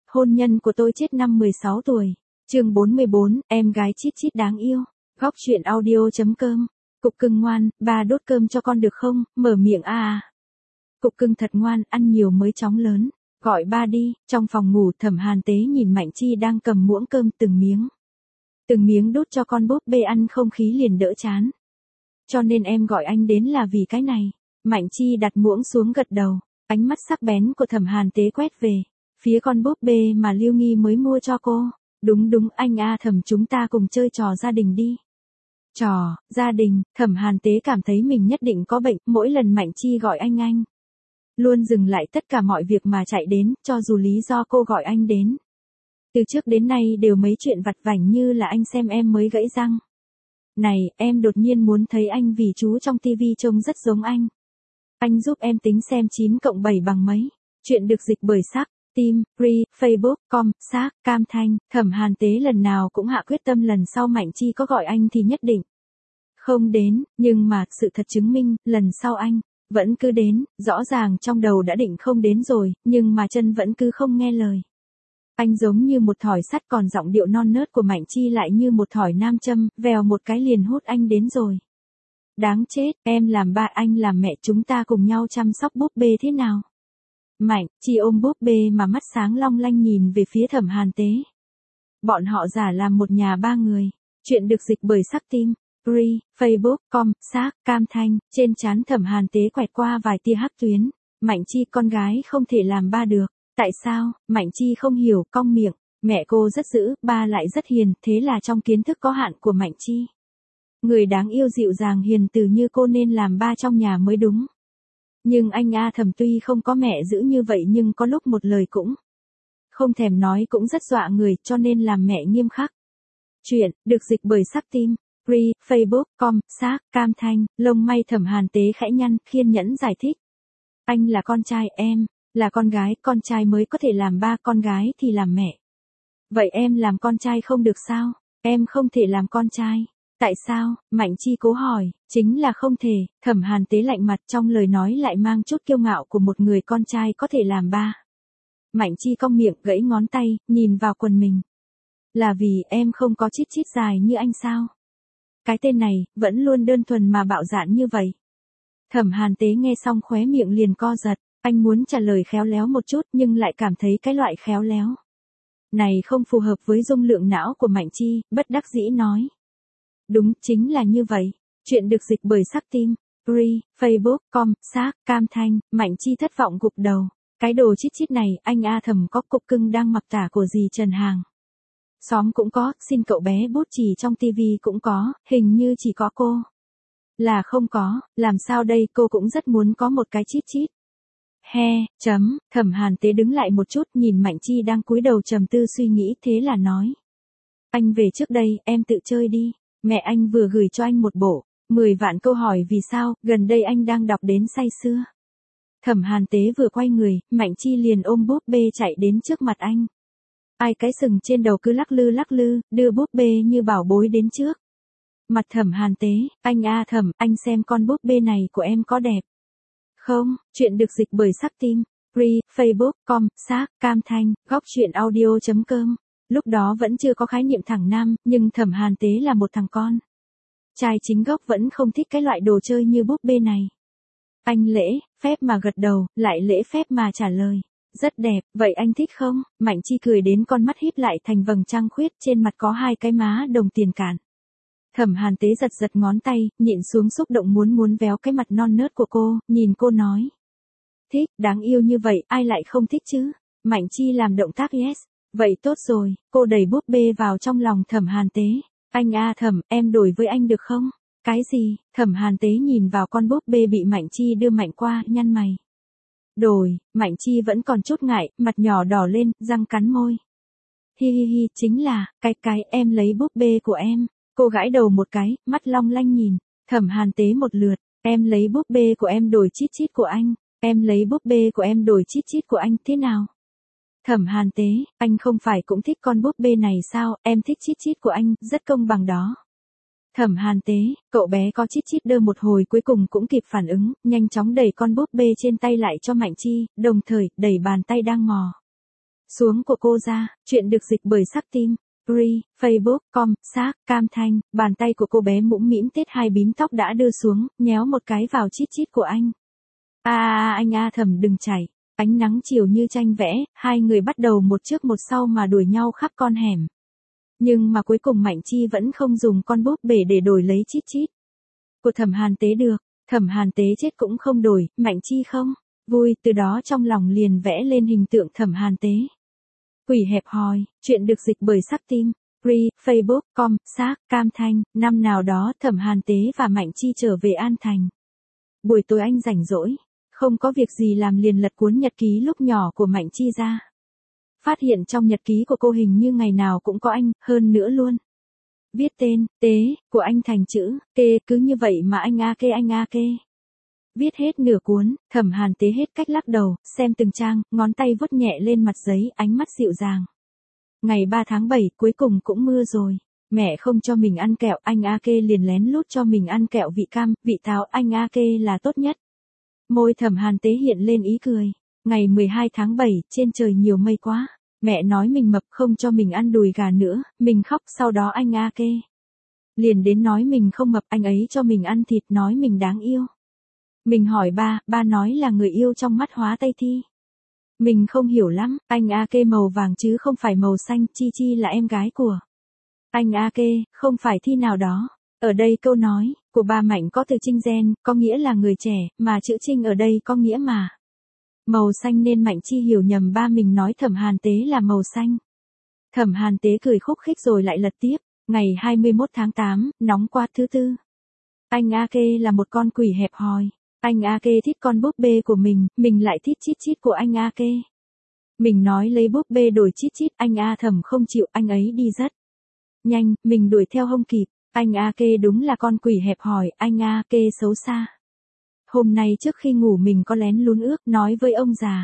hôn nhân của tôi chết năm 16 tuổi. Chương 44, em gái chít chít đáng yêu. Góc truyện audio.com. Cục cưng ngoan, ba đốt cơm cho con được không, mở miệng à. Cục cưng thật ngoan, ăn nhiều mới chóng lớn. Gọi ba đi. Trong phòng ngủ, Thẩm Hàn Tế nhìn Mạnh Chi đang cầm muỗng cơm từng miếng đút cho con búp bê ăn, không khí liền đỡ chán. Cho nên em gọi anh đến là vì cái này. Mạnh Chi đặt muỗng xuống gật đầu. Ánh mắt sắc bén của Thẩm Hàn Tế quét về phía con búp bê mà Lưu Nghi mới mua cho cô. Đúng anh a Thẩm, chúng ta cùng chơi trò gia đình đi. Trò gia đình? Thẩm Hàn Tế cảm thấy mình nhất định có bệnh, mỗi lần Mạnh Chi gọi anh luôn dừng lại tất cả mọi việc mà chạy đến, cho dù lý do cô gọi anh đến từ trước đến nay đều mấy chuyện vặt vảnh như là anh xem em mới gãy răng. Này, em đột nhiên muốn thấy anh vì chú trong tivi trông rất giống anh. Anh giúp em tính xem 9 cộng 7 bằng mấy. Chuyện được dịch bởi Sắc, Tim, Free, Facebook.com, Sắc, Cam Thanh. Thẩm Hàn Tế lần nào cũng hạ quyết tâm lần sau Mạnh Chi có gọi anh thì nhất định không đến, nhưng mà sự thật chứng minh, lần sau anh vẫn cứ đến, rõ ràng trong đầu đã định không đến rồi, nhưng mà chân vẫn cứ không nghe lời. Anh giống như một thỏi sắt, còn giọng điệu non nớt của Mạnh Chi lại như một thỏi nam châm, vèo một cái liền hút anh đến rồi. Đáng chết, em làm ba, anh làm mẹ, chúng ta cùng nhau chăm sóc búp bê thế nào? Mạnh Chi ôm búp bê mà mắt sáng long lanh nhìn về phía Thẩm Hàn Tế. Bọn họ giả làm một nhà ba người. Chuyện được dịch bởi Sắc, Tim, Free, Facebook.com, Sắc, Cam Thanh. Trên trán Thẩm Hàn Tế quẹt qua vài tia hắc tuyến. Mạnh Chi, con gái không thể làm ba được. Tại sao? Mạnh Chi không hiểu, cong miệng. Mẹ cô rất dữ, ba lại rất hiền, thế là trong kiến thức có hạn của Mạnh Chi, người đáng yêu dịu dàng hiền từ như cô nên làm ba trong nhà mới đúng. Nhưng anh a Thẩm tuy không có mẹ dữ như vậy nhưng có lúc một lời cũng không thèm nói cũng rất dọa người, cho nên làm mẹ nghiêm khắc. Chuyện được dịch bởi Sắc, Tim, Free, Facebook.com, Sắc, Cam Thanh. Lông may Thẩm Hàn Tế khẽ nhăn, kiên nhẫn giải thích. Anh là con trai, em là con gái, con trai mới có thể làm ba, con gái thì làm mẹ. Vậy em làm con trai không được sao? Em không thể làm con trai. Tại sao? Mạnh Chi cố hỏi. Chính là không thể. Thẩm Hàn Tế lạnh mặt, trong lời nói lại mang chút kiêu ngạo của một người con trai có thể làm ba. Mạnh Chi cong miệng, gãy ngón tay, nhìn vào quần mình. Là vì em không có chít chít dài như anh sao? Cái tên này, vẫn luôn đơn thuần mà bạo dạn như vậy. Thẩm Hàn Tế nghe xong khóe miệng liền co giật. Anh muốn trả lời khéo léo một chút nhưng lại cảm thấy cái loại khéo léo này không phù hợp với dung lượng não của Mạnh Chi, bất đắc dĩ nói. Đúng, chính là như vậy. Chuyện được dịch bởi Sắc, Tim, Free, Facebook.com, Sắc, Cam Thanh. Mạnh Chi thất vọng gục đầu. Cái đồ chít chít này, anh a Thẩm có cục cưng đang mặc tả của dì Trần hàng xóm cũng có, xin cậu bé bút chì trong tivi cũng có, hình như chỉ có cô là không có, làm sao đây, cô cũng rất muốn có một cái chít chít. Thẩm Hàn Tế đứng lại một chút, nhìn Mạnh Chi đang cúi đầu trầm tư suy nghĩ, thế là nói. Anh về trước đây, em tự chơi đi. Mẹ anh vừa gửi cho anh một bộ 10 vạn câu hỏi vì sao, gần đây anh đang đọc đến say sưa. Thẩm Hàn Tế vừa quay người, Mạnh Chi liền ôm búp bê chạy đến trước mặt anh. Ai cái sừng trên đầu cứ lắc lư, đưa búp bê như bảo bối đến trước mặt Thẩm Hàn Tế. Anh a Thẩm, anh xem con búp bê này của em có đẹp không? Chuyện được dịch bởi Sắc, Tim, Free, Facebook.com, Sắc, Cam Thanh. Góc truyện audio.com. Lúc đó vẫn chưa có khái niệm thằng nam, nhưng Thẩm Hàn Tế là một thằng con trai chính gốc vẫn không thích cái loại đồ chơi như búp bê này. Anh lễ phép mà gật đầu, lại lễ phép mà trả lời. Rất đẹp, vậy anh thích không? Mạnh Chi cười đến con mắt híp lại thành vầng trăng khuyết, trên mặt có hai cái má đồng tiền cản. Thẩm Hàn Tế giật ngón tay, nhịn xuống xúc động muốn véo cái mặt non nớt của cô, nhìn cô nói. Thích, đáng yêu như vậy, ai lại không thích chứ? Mạnh Chi làm động tác yes. Vậy tốt rồi, cô đẩy búp bê vào trong lòng Thẩm Hàn Tế. Anh a Thẩm, em đổi với anh được không? Cái gì? Thẩm Hàn Tế nhìn vào con búp bê bị Mạnh Chi đưa mạnh qua, nhăn mày. Đổi, Mạnh Chi vẫn còn chút ngại, mặt nhỏ đỏ lên, răng cắn môi. Hi, chính là, cái, em lấy búp bê của em. Cô gãi đầu một cái, mắt long lanh nhìn Thẩm Hàn Tế một lượt. Em lấy búp bê của em đổi chít chít của anh. Em lấy búp bê của em đổi chít chít của anh, thế nào? Thẩm Hàn Tế, anh không phải cũng thích con búp bê này sao, em thích chít chít của anh, rất công bằng đó. Thẩm Hàn Tế, cậu bé có chít chít đơ một hồi cuối cùng cũng kịp phản ứng, nhanh chóng đẩy con búp bê trên tay lại cho Mạnh Chi, đồng thời đẩy bàn tay đang mò Xuống của cô ra, chuyện được dịch bởi Sắc Tim. Re, Facebook.com, xác, cam thanh, bàn tay của cô bé mũm mĩm tết hai bím tóc đã đưa xuống, nhéo một cái vào chít chít của anh. Anh Thầm đừng chảy. Ánh nắng chiều như tranh vẽ, hai người bắt đầu một trước một sau mà đuổi nhau khắp con hẻm. Nhưng mà cuối cùng Mạnh Chi vẫn không dùng con búp bể để đổi lấy chít chít của Thẩm Hàn Tế được. Thẩm Hàn Tế chết cũng không đổi, Mạnh Chi không vui, từ đó trong lòng liền vẽ lên hình tượng Thẩm Hàn Tế. Quỷ hẹp hòi, chuyện được dịch bởi Sắc Tim. Re, Facebook.com, xác, cam thanh, năm nào đó Thẩm Hàn Tế và Mạnh Chi trở về An Thành. Buổi tối anh rảnh rỗi, không có việc gì làm liền lật cuốn nhật ký lúc nhỏ của Mạnh Chi ra. Phát hiện trong nhật ký của cô hình như ngày nào cũng có anh, hơn nữa luôn. Viết tên, Tế, của anh thành chữ, Kê, cứ như vậy mà anh A Kê. Viết hết nửa cuốn, Thẩm Hàn Tế hết cách lắc đầu, xem từng trang, ngón tay vuốt nhẹ lên mặt giấy, ánh mắt dịu dàng. Ngày 3 tháng 7, cuối cùng cũng mưa rồi. Mẹ không cho mình ăn kẹo, anh A Kê liền lén lút cho mình ăn kẹo vị cam, vị táo, anh A Kê là tốt nhất. Môi Thẩm Hàn Tế hiện lên ý cười. Ngày 12 tháng 7, trên trời nhiều mây quá. Mẹ nói mình mập không cho mình ăn đùi gà nữa, mình khóc, sau đó anh A Kê liền đến nói mình không mập, anh ấy cho mình ăn thịt, nói mình đáng yêu. Mình hỏi ba nói là người yêu trong mắt Hóa Tây Thi. Mình không hiểu lắm, anh A Kê màu vàng chứ không phải màu xanh, Chi là em gái của anh A Kê, không phải Thi nào đó. Ở đây câu nói của ba Mạnh có từ Trinh gen, có nghĩa là người trẻ, mà chữ Trinh ở đây có nghĩa mà màu xanh, nên Mạnh Chi hiểu nhầm ba mình nói Thẩm Hàn Tế là màu xanh. Thẩm Hàn Tế cười khúc khích rồi lại lật tiếp. Ngày 21 tháng 8, nóng quá, thứ tư. Anh A Kê là một con quỷ hẹp hòi. Anh A Kê thích con búp bê của mình lại thích chít chít của anh A Kê. Mình nói lấy búp bê đổi chít chít, anh A Thẩm không chịu, anh ấy đi rất nhanh, mình đuổi theo không kịp. Anh A Kê đúng là con quỷ hẹp hòi, anh A Kê xấu xa. Hôm nay trước khi ngủ mình có lén lún ước nói với ông già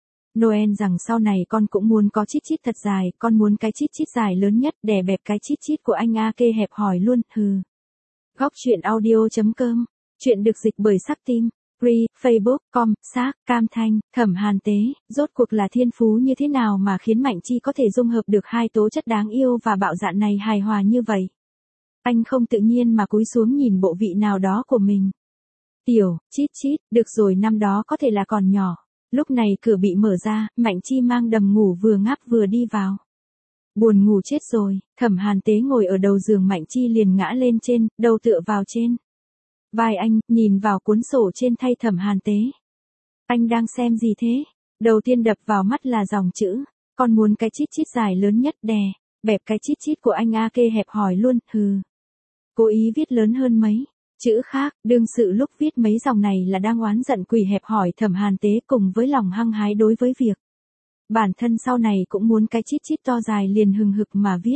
Noel rằng sau này con cũng muốn có chít chít thật dài, con muốn cái chít chít dài lớn nhất, đè bẹp cái chít chít của anh A Kê hẹp hòi luôn, hừ. Góc truyện audio.com, chuyện được dịch bởi Sắc Tim. Re, Facebook.com, xác, cam thanh, Thẩm Hàn Tế, rốt cuộc là thiên phú như thế nào mà khiến Mạnh Chi có thể dung hợp được hai tố chất đáng yêu và bạo dạn này hài hòa như vậy. Anh không tự nhiên mà cúi xuống nhìn bộ vị nào đó của mình. Tiểu, chít chít, được rồi, năm đó có thể là còn nhỏ. Lúc này cửa bị mở ra, Mạnh Chi mang đầm ngủ vừa ngáp vừa đi vào. Buồn ngủ chết rồi, Thẩm Hàn Tế ngồi ở đầu giường, Mạnh Chi liền ngã lên trên, đầu tựa vào trên vai anh, nhìn vào cuốn sổ trên tay Thẩm Hàn Tế. Anh đang xem gì thế? Đầu tiên đập vào mắt là dòng chữ, con muốn cái chít chít dài lớn nhất, đè bẹp cái chít chít của anh A Kê hẹp hòi luôn, hừ. Cố ý viết lớn hơn mấy chữ khác, đương sự lúc viết mấy dòng này là đang oán giận quỷ hẹp hòi Thẩm Hàn Tế cùng với lòng hăng hái đối với việc bản thân sau này cũng muốn cái chít chít to dài, liền hừng hực mà viết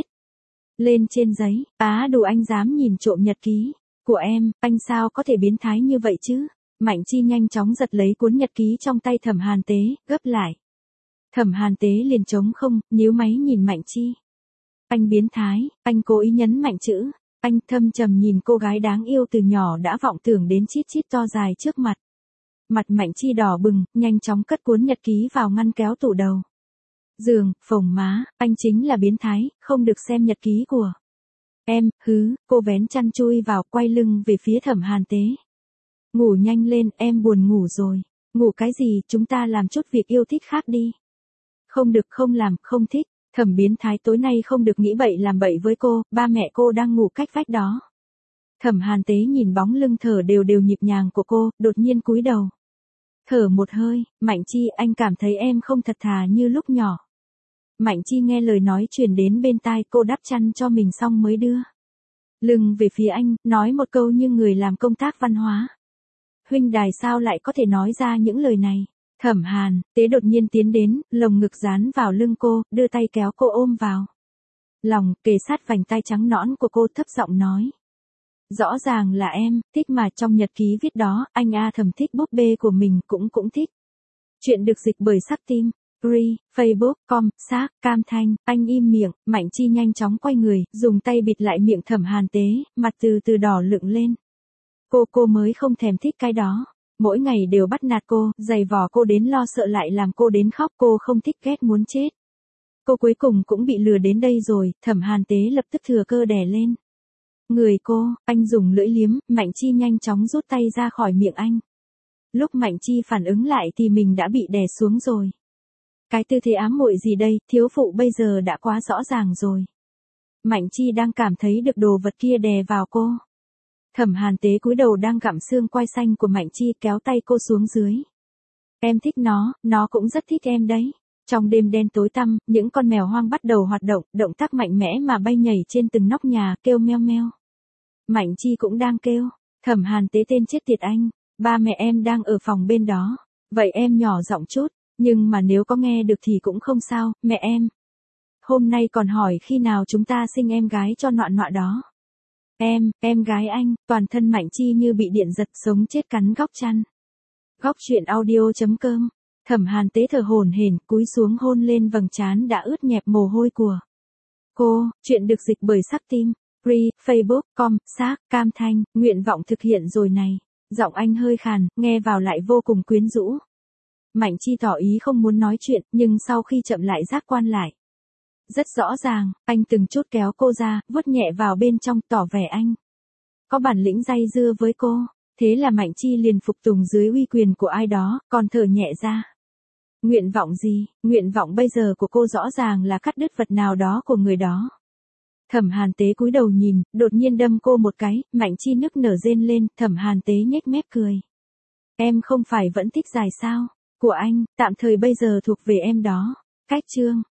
lên trên giấy. Đủ anh dám nhìn trộm nhật ký của em, anh sao có thể biến thái như vậy chứ? Mạnh Chi nhanh chóng giật lấy cuốn nhật ký trong tay Thẩm Hàn Tế, gấp lại. Thẩm Hàn Tế liền trống không, nhíu máy nhìn Mạnh Chi. Anh biến thái, anh cố ý nhấn mạnh chữ. Anh thâm trầm nhìn cô gái đáng yêu từ nhỏ đã vọng tưởng đến chít chít to dài trước mặt. Mặt Mạnh Chi đỏ bừng, nhanh chóng cất cuốn nhật ký vào ngăn kéo tủ đầu giường, phồng má, anh chính là biến thái, không được xem nhật ký của em, hứ. Cô vén chăn chui vào, quay lưng về phía Thẩm Hàn Tế. Ngủ nhanh lên, em buồn ngủ rồi. Ngủ cái gì, chúng ta làm chút việc yêu thích khác đi. Không được, không làm, không thích. Thẩm biến thái tối nay không được nghĩ bậy làm bậy với cô, ba mẹ cô đang ngủ cách vách đó. Thẩm Hàn Tế nhìn bóng lưng thở đều đều nhịp nhàng của cô, đột nhiên cúi đầu. Thở một hơi, Mạnh Chi, anh cảm thấy em không thật thà như lúc nhỏ. Mạnh Chi nghe lời nói truyền đến bên tai, cô đắp chăn cho mình xong mới đưa lưng về phía anh, nói một câu như người làm công tác văn hóa. Huynh đài sao lại có thể nói ra những lời này? Thẩm Hàn Tế đột nhiên tiến đến, lồng ngực dán vào lưng cô, đưa tay kéo cô ôm vào lòng, kề sát vành tai trắng nõn của cô, thấp giọng nói. Rõ ràng là em, thích mà, trong nhật ký viết đó, anh A Thẩm thích búp bê của mình, cũng thích. Chuyện được dịch bởi Sắc Tim. Re, Facebook.com, xác, cam thanh, anh im miệng. Mạnh Chi nhanh chóng quay người, dùng tay bịt lại miệng Thẩm Hàn Tế, mặt từ từ đỏ lựng lên. Cô mới không thèm thích cái đó. Mỗi ngày đều bắt nạt cô, giày vò cô đến lo sợ, lại làm cô đến khóc, cô không thích, ghét muốn chết. Cô cuối cùng cũng bị lừa đến đây rồi, Thẩm Hàn Tế lập tức thừa cơ đè lên người cô, anh dùng lưỡi liếm, Mạnh Chi nhanh chóng rút tay ra khỏi miệng anh. Lúc Mạnh Chi phản ứng lại thì mình đã bị đè xuống rồi. Cái tư thế ám muội gì đây, thiếu phụ bây giờ đã quá rõ ràng rồi. Mạnh Chi đang cảm thấy được đồ vật kia đè vào cô. Thẩm Hàn Tế cúi đầu đang gặm xương quai xanh của Mạnh Chi kéo tay cô xuống dưới. Em thích nó cũng rất thích em đấy. Trong đêm đen tối tăm, những con mèo hoang bắt đầu hoạt động, động tác mạnh mẽ mà bay nhảy trên từng nóc nhà, kêu meo meo. Mạnh Chi cũng đang kêu, Thẩm Hàn Tế tên chết tiệt anh, ba mẹ em đang ở phòng bên đó, vậy em nhỏ giọng chút, nhưng mà nếu có nghe được thì cũng không sao, mẹ em. Hôm nay còn hỏi khi nào chúng ta sinh em gái cho nọa nọa đó. Em gái anh, toàn thân Mạnh Chi như bị điện giật sống chết cắn góc chăn. Góc truyện audio.com. Thẩm Hàn Tế thở hổn hển, cúi xuống hôn lên vầng trán đã ướt nhẹp mồ hôi của cô. Chuyện được dịch bởi Sắc Tim. Free, Facebook.com, xác, cam thanh, nguyện vọng thực hiện rồi này. Giọng anh hơi khàn, nghe vào lại vô cùng quyến rũ. Mạnh Chi tỏ ý không muốn nói chuyện, nhưng sau khi chậm lại giác quan lại. Rất rõ ràng, anh từng chút kéo cô ra, vuốt nhẹ vào bên trong, tỏ vẻ anh có bản lĩnh day dưa với cô. Thế là Mạnh Chi liền phục tùng dưới uy quyền của ai đó, còn thở nhẹ ra. Nguyện vọng gì? Nguyện vọng bây giờ của cô rõ ràng là cắt đứt vật nào đó của người đó. Thẩm Hàn Tế cúi đầu nhìn, đột nhiên đâm cô một cái, Mạnh Chi nức nở rên lên, Thẩm Hàn Tế nhếch mép cười. Em không phải vẫn thích dài sao? Của anh, tạm thời bây giờ thuộc về em đó. Cách chương.